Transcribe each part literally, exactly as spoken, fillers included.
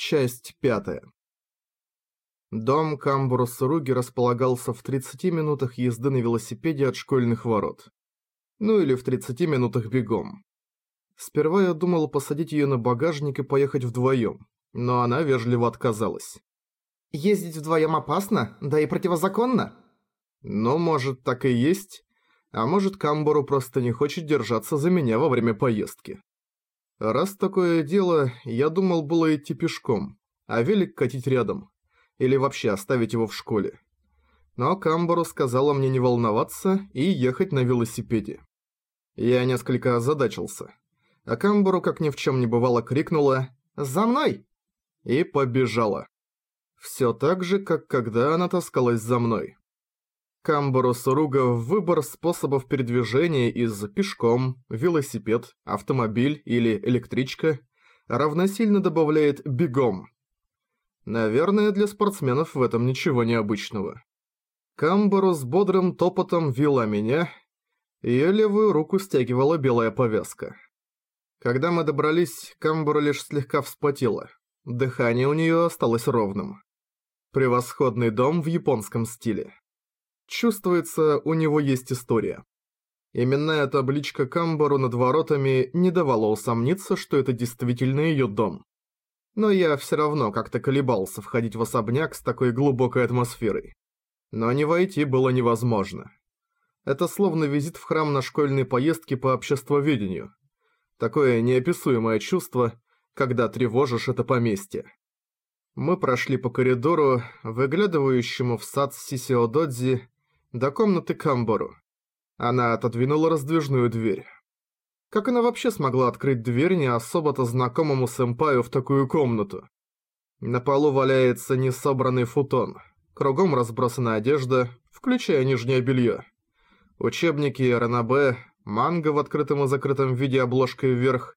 Часть пятая. Дом Камбуру-Суруги располагался в тридцати минутах езды на велосипеде от школьных ворот. Ну или в тридцати минутах бегом. Сперва я думал посадить её на багажник и поехать вдвоём, но она вежливо отказалась. «Ездить вдвоём опасно, да и противозаконно». Ну, может, так и есть, а может, Камбуру просто не хочет держаться за меня во время поездки. Раз такое дело, я думал было идти пешком, а велик катить рядом. Или вообще оставить его в школе. Но Камбуру сказала мне не волноваться и ехать на велосипеде. Я несколько озадачился. А Камбуру, как ни в чем не бывало, крикнула «За мной!» и побежала. Всё так же, как когда она таскалась за мной. Камбуру-Суруга в выбор способов передвижения из пешком, велосипед, автомобиль или электричка равносильно добавляет бегом. Наверное, для спортсменов в этом ничего необычного. Камбуру с бодрым топотом вела меня, её левую руку стягивала белая повязка. Когда мы добрались, Камбуру лишь слегка вспотела. Дыхание у неё осталось ровным. Превосходный дом в японском стиле. Чувствуется, у него есть история. Именная табличка Камбуру над воротами не давала усомниться, что это действительно её дом. Но я всё равно как-то колебался входить в особняк с такой глубокой атмосферой. Но не войти было невозможно. Это словно визит в храм на школьной поездке по обществоведению. Такое неописуемое чувство, когда тревожишь это поместье. Мы прошли по коридору, выглядывающему в сад Сисиододзи, до комнаты Камбуру. Она отодвинула раздвижную дверь. Как она вообще смогла открыть дверь не особо-то знакомому сэмпаю в такую комнату? На полу валяется несобранный футон. Кругом разбросана одежда, включая нижнее белье. Учебники, ранобэ, манго в открытом и закрытом виде обложкой вверх.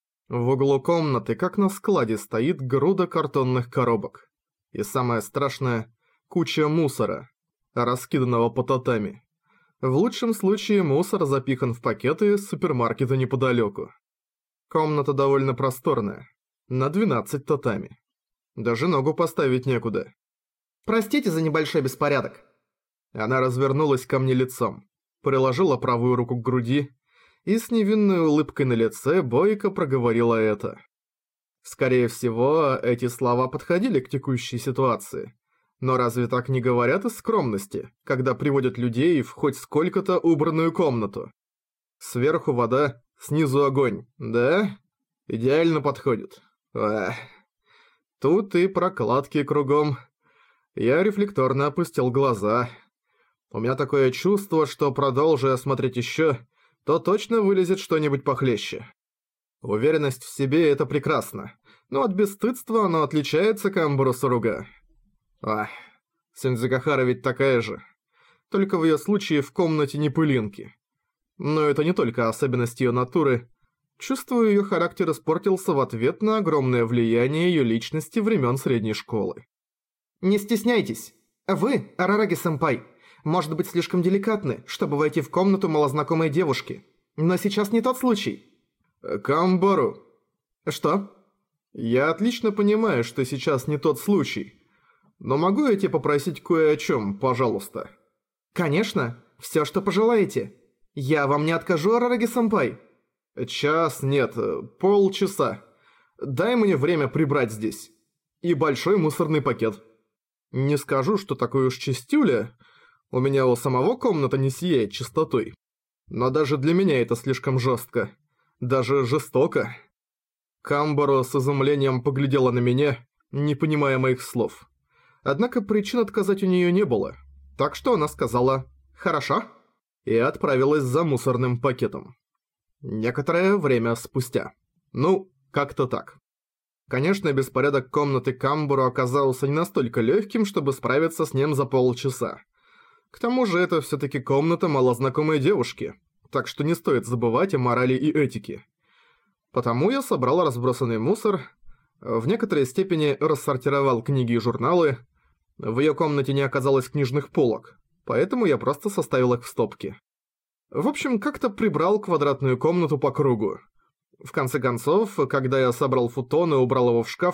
В углу комнаты, как на складе, стоит груда картонных коробок. И самое страшное – куча мусора, раскиданного по татами. В лучшем случае мусор запихан в пакеты с супермаркета неподалеку. Комната довольно просторная, на двенадцать татами. Даже ногу поставить некуда. «Простите за небольшой беспорядок». Она развернулась ко мне лицом, приложила правую руку к груди и с невинной улыбкой на лице бойко проговорила это. Скорее всего, эти слова подходили к текущей ситуации. Но разве так не говорят из скромности, когда приводят людей в хоть сколько-то убранную комнату? Сверху вода, снизу огонь, да? Идеально подходит. Эх. Тут и прокладки кругом. Я рефлекторно опустил глаза. У меня такое чувство, что продолжу я смотреть ещё, то точно вылезет что-нибудь похлеще. Уверенность в себе – это прекрасно, но от бесстыдства оно отличается, Камбуру-Суруга. Ах, Синдзюгахара ведь такая же. Только в её случае в комнате не пылинки. Но это не только особенность её натуры. Чувствую, её характер испортился в ответ на огромное влияние её личности времен средней школы. «Не стесняйтесь. Вы, Арараги-сэмпай, может быть слишком деликатны, чтобы войти в комнату малознакомой девушки. Но сейчас не тот случай». «Камбуру». «Что?» «Я отлично понимаю, что сейчас не тот случай. Но могу я тебя попросить кое о чем, пожалуйста?» «Конечно. Все, что пожелаете. Я вам не откажу, Арараги-сэмпай». «Час нет, полчаса. Дай мне время прибрать здесь. И большой мусорный пакет. Не скажу, что такой уж чистюля. У меня у самого комната не сияет чистотой. Но даже для меня это слишком жестко. Даже жестоко». Камбуру с изумлением поглядела на меня, не понимая моих слов. Однако причин отказать у неё не было, так что она сказала «хорошо» и отправилась за мусорным пакетом. Некоторое время спустя. Ну, как-то так. Конечно, беспорядок комнаты Камбуру оказался не настолько лёгким, чтобы справиться с ним за полчаса. К тому же это всё-таки комната малознакомой девушки, так что не стоит забывать о морали и этике. Потому я собрал разбросанный мусор, в некоторой степени рассортировал книги и журналы. В её комнате не оказалось книжных полок, поэтому я просто составил их в стопки. В общем, как-то прибрал квадратную комнату по кругу. В конце концов, когда я собрал футон и убрал его в шкаф,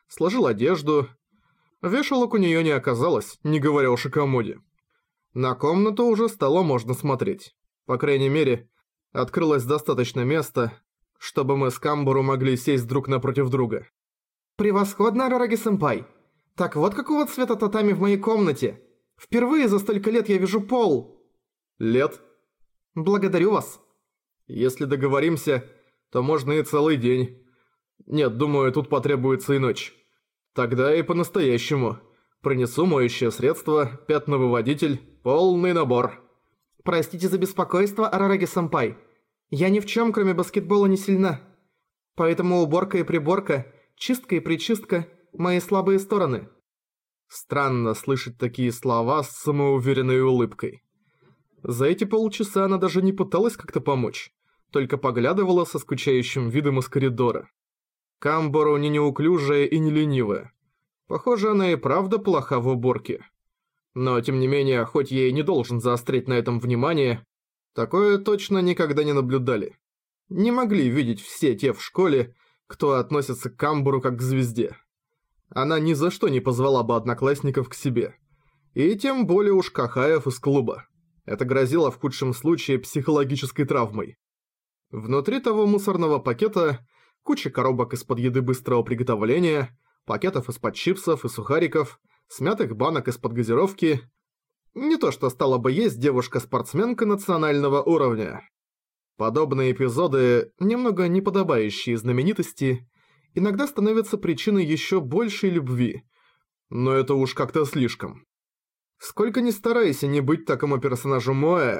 Сложил одежду. Вешалок у неё не оказалось, не говоря уж о комоде. На комнату уже стало можно смотреть. По крайней мере, открылось достаточно места, чтобы мы с Камбору могли сесть друг напротив друга. «Превосходно, Арараги-сэмпай! Так вот какого цвета татами в моей комнате! Впервые за столько лет я вижу пол!» «Лет?» «Благодарю вас!» «Если договоримся, то можно и целый день. Нет, думаю, тут потребуется и ночь. Тогда и по-настоящему. Принесу моющее средство, пятновыводитель, полный набор». «Простите за беспокойство, Арараги-сэмпай. Я ни в чем, кроме баскетбола, не сильна. Поэтому уборка и приборка, чистка и причистка – мои слабые стороны». Странно слышать такие слова с самоуверенной улыбкой. За эти полчаса она даже не пыталась как-то помочь, только поглядывала со скучающим видом из коридора. Камбору не неуклюжая и не ленивая. Похоже, она и правда плоха в уборке. Но, тем не менее, хоть я и не должен заострять на этом внимание, такое точно никогда не наблюдали. Не могли видеть все те в школе, кто относится к Камбору как к звезде. Она ни за что не позвала бы одноклассников к себе. И тем более уж Кахаев из клуба. Это грозило в худшем случае психологической травмой. Внутри того мусорного пакета куча коробок из-под еды быстрого приготовления, пакетов из-под чипсов и сухариков, смятых банок из-под газировки. Не то что стала бы есть девушка-спортсменка национального уровня. Подобные эпизоды, немного неподобающие знаменитости, иногда становятся причиной еще большей любви. Но это уж как-то слишком. Сколько ни старайся не быть такому персонажу Моэ.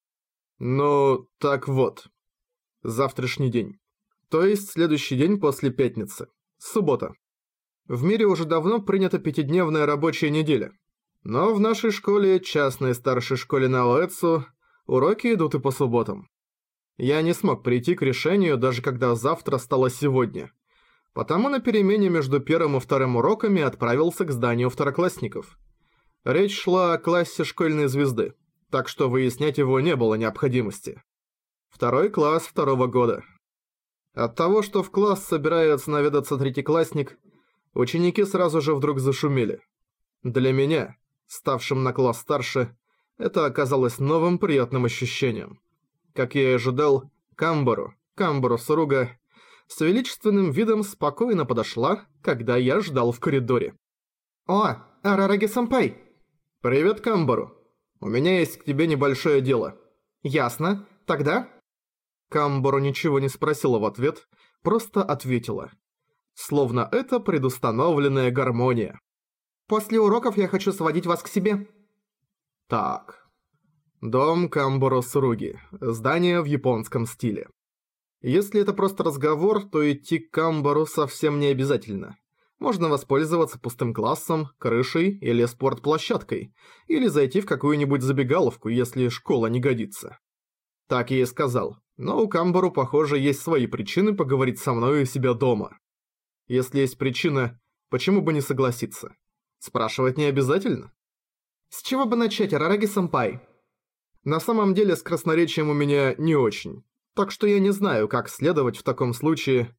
Ну, так вот. Завтрашний день. То есть следующий день после пятницы. Суббота. В мире уже давно принята пятидневная рабочая неделя. Но в нашей школе, частной старшей школе Наоэцу, уроки идут и по субботам. Я не смог прийти к решению, даже когда завтра стало сегодня. Потому на перемене между первым и вторым уроками отправился к зданию второклассников. Речь шла о классе школьной звезды, так что выяснять его не было необходимости. Второй класс второго года. От того, что в класс собирается наведаться третьеклассник, ученики сразу же вдруг зашумели. Для меня, ставшим на класс старше, это оказалось новым приятным ощущением. Как я и ожидал, Камбору, Камбору Суруга, с величественным видом спокойно подошла, когда я ждал в коридоре. «О, Арараги-сэмпай!» «Привет, Камбору. У меня есть к тебе небольшое дело». «Ясно. Тогда?» Камбору ничего не спросила в ответ, просто ответила. Словно это предустановленная гармония. «После уроков я хочу сводить вас к себе». Так. Дом Камбору Суруги. Здание в японском стиле. Если это просто разговор, то идти к Камбору совсем не обязательно. Можно воспользоваться пустым классом, крышей или спортплощадкой, или зайти в какую-нибудь забегаловку, если школа не годится. Так я и сказал, но у Камбору, похоже, есть свои причины поговорить со мной у себя дома. Если есть причина, почему бы не согласиться? Спрашивать не обязательно. С чего бы начать, Арараги-сэмпай? На самом деле с красноречием у меня не очень, так что я не знаю, как следовать в таком случае.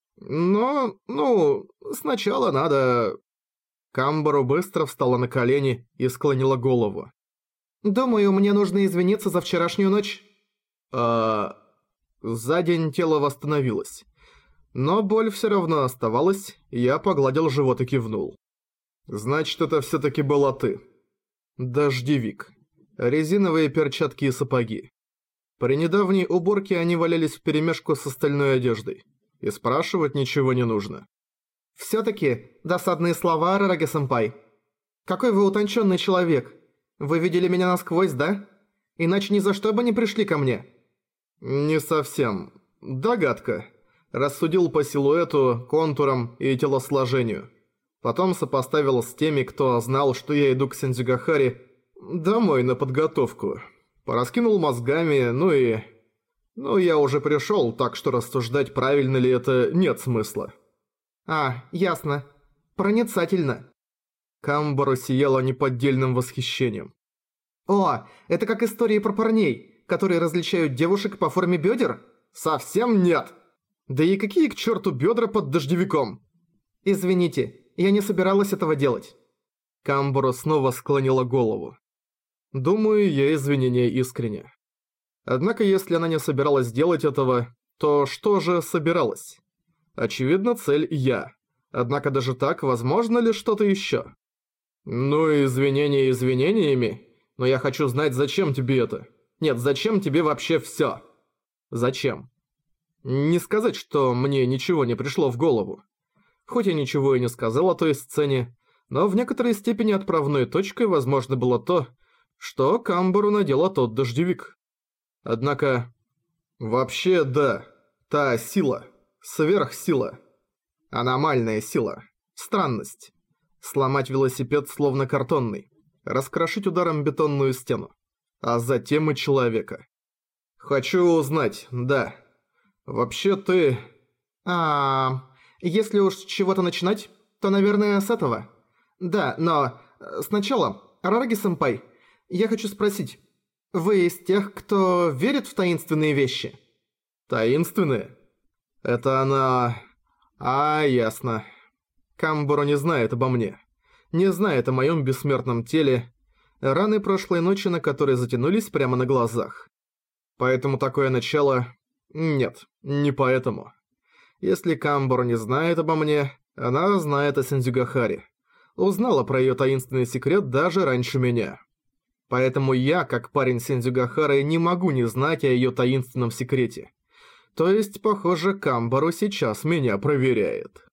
Но, ну, сначала надо... Камбору быстро встала на колени и склонила голову. «Думаю, мне нужно извиниться за вчерашнюю ночь». А... За день тело восстановилось. Но боль все равно оставалась, и я погладил живот и кивнул. «Значит, это все-таки была ты». Дождевик. Резиновые перчатки и сапоги. При недавней уборке они валялись вперемешку с остальной одеждой. И спрашивать ничего не нужно. «Всё-таки досадные слова, Арараги-сэмпай. Какой вы утонченный человек. Вы видели меня насквозь, да? Иначе ни за что бы не пришли ко мне». «Не совсем. Догадка. Рассудил по силуэту, контурам и телосложению. Потом сопоставил с теми, кто знал, что я иду к Синдзюгахари домой на подготовку. Пораскинул мозгами, ну и... Ну, я уже пришёл, так что рассуждать, правильно ли это, нет смысла». «А, ясно. Проницательно». Камбору сияла неподдельным восхищением. «О, это как истории про парней, которые различают девушек по форме бёдер?» «Совсем нет! Да и какие к чёрту бёдра под дождевиком?» «Извините, я не собиралась этого делать». Камборо снова склонила голову. Думаю, ее извинения искренне. Однако, если она не собиралась делать этого, то что же собиралась? Очевидно, цель я. Однако даже так, возможно ли что-то еще? Ну, извинения извинениями, но я хочу знать, зачем тебе это. Нет, зачем тебе вообще всё? Зачем? Не сказать, что мне ничего не пришло в голову. Хоть я ничего и не сказал о той сцене, но в некоторой степени отправной точкой, возможно, было то, что Камбору надела тот дождевик. Однако... Вообще, да. Та сила. Сверхсила. Аномальная сила. Странность. Сломать велосипед словно картонный. Раскрошить ударом бетонную стену. А затем и человека. Хочу узнать, да. Вообще ты... А, если уж с чего-то начинать, то, наверное, с этого. Да, но сначала, Арараги-сэмпай, я хочу спросить, вы из тех, кто верит в таинственные вещи? Таинственные? Это она... А, ясно. Камборо не знает обо мне. Не знает о моем бессмертном теле. Раны прошлой ночи, на которые затянулись прямо на глазах. Поэтому такое начало... Нет, не поэтому. Если Камборо не знает обо мне, она знает о Синдзюгахаре. Узнала про её таинственный секрет даже раньше меня. Поэтому я, как парень Синдзюгахары, не могу не знать о её таинственном секрете. То есть, похоже, Камборо сейчас меня проверяет.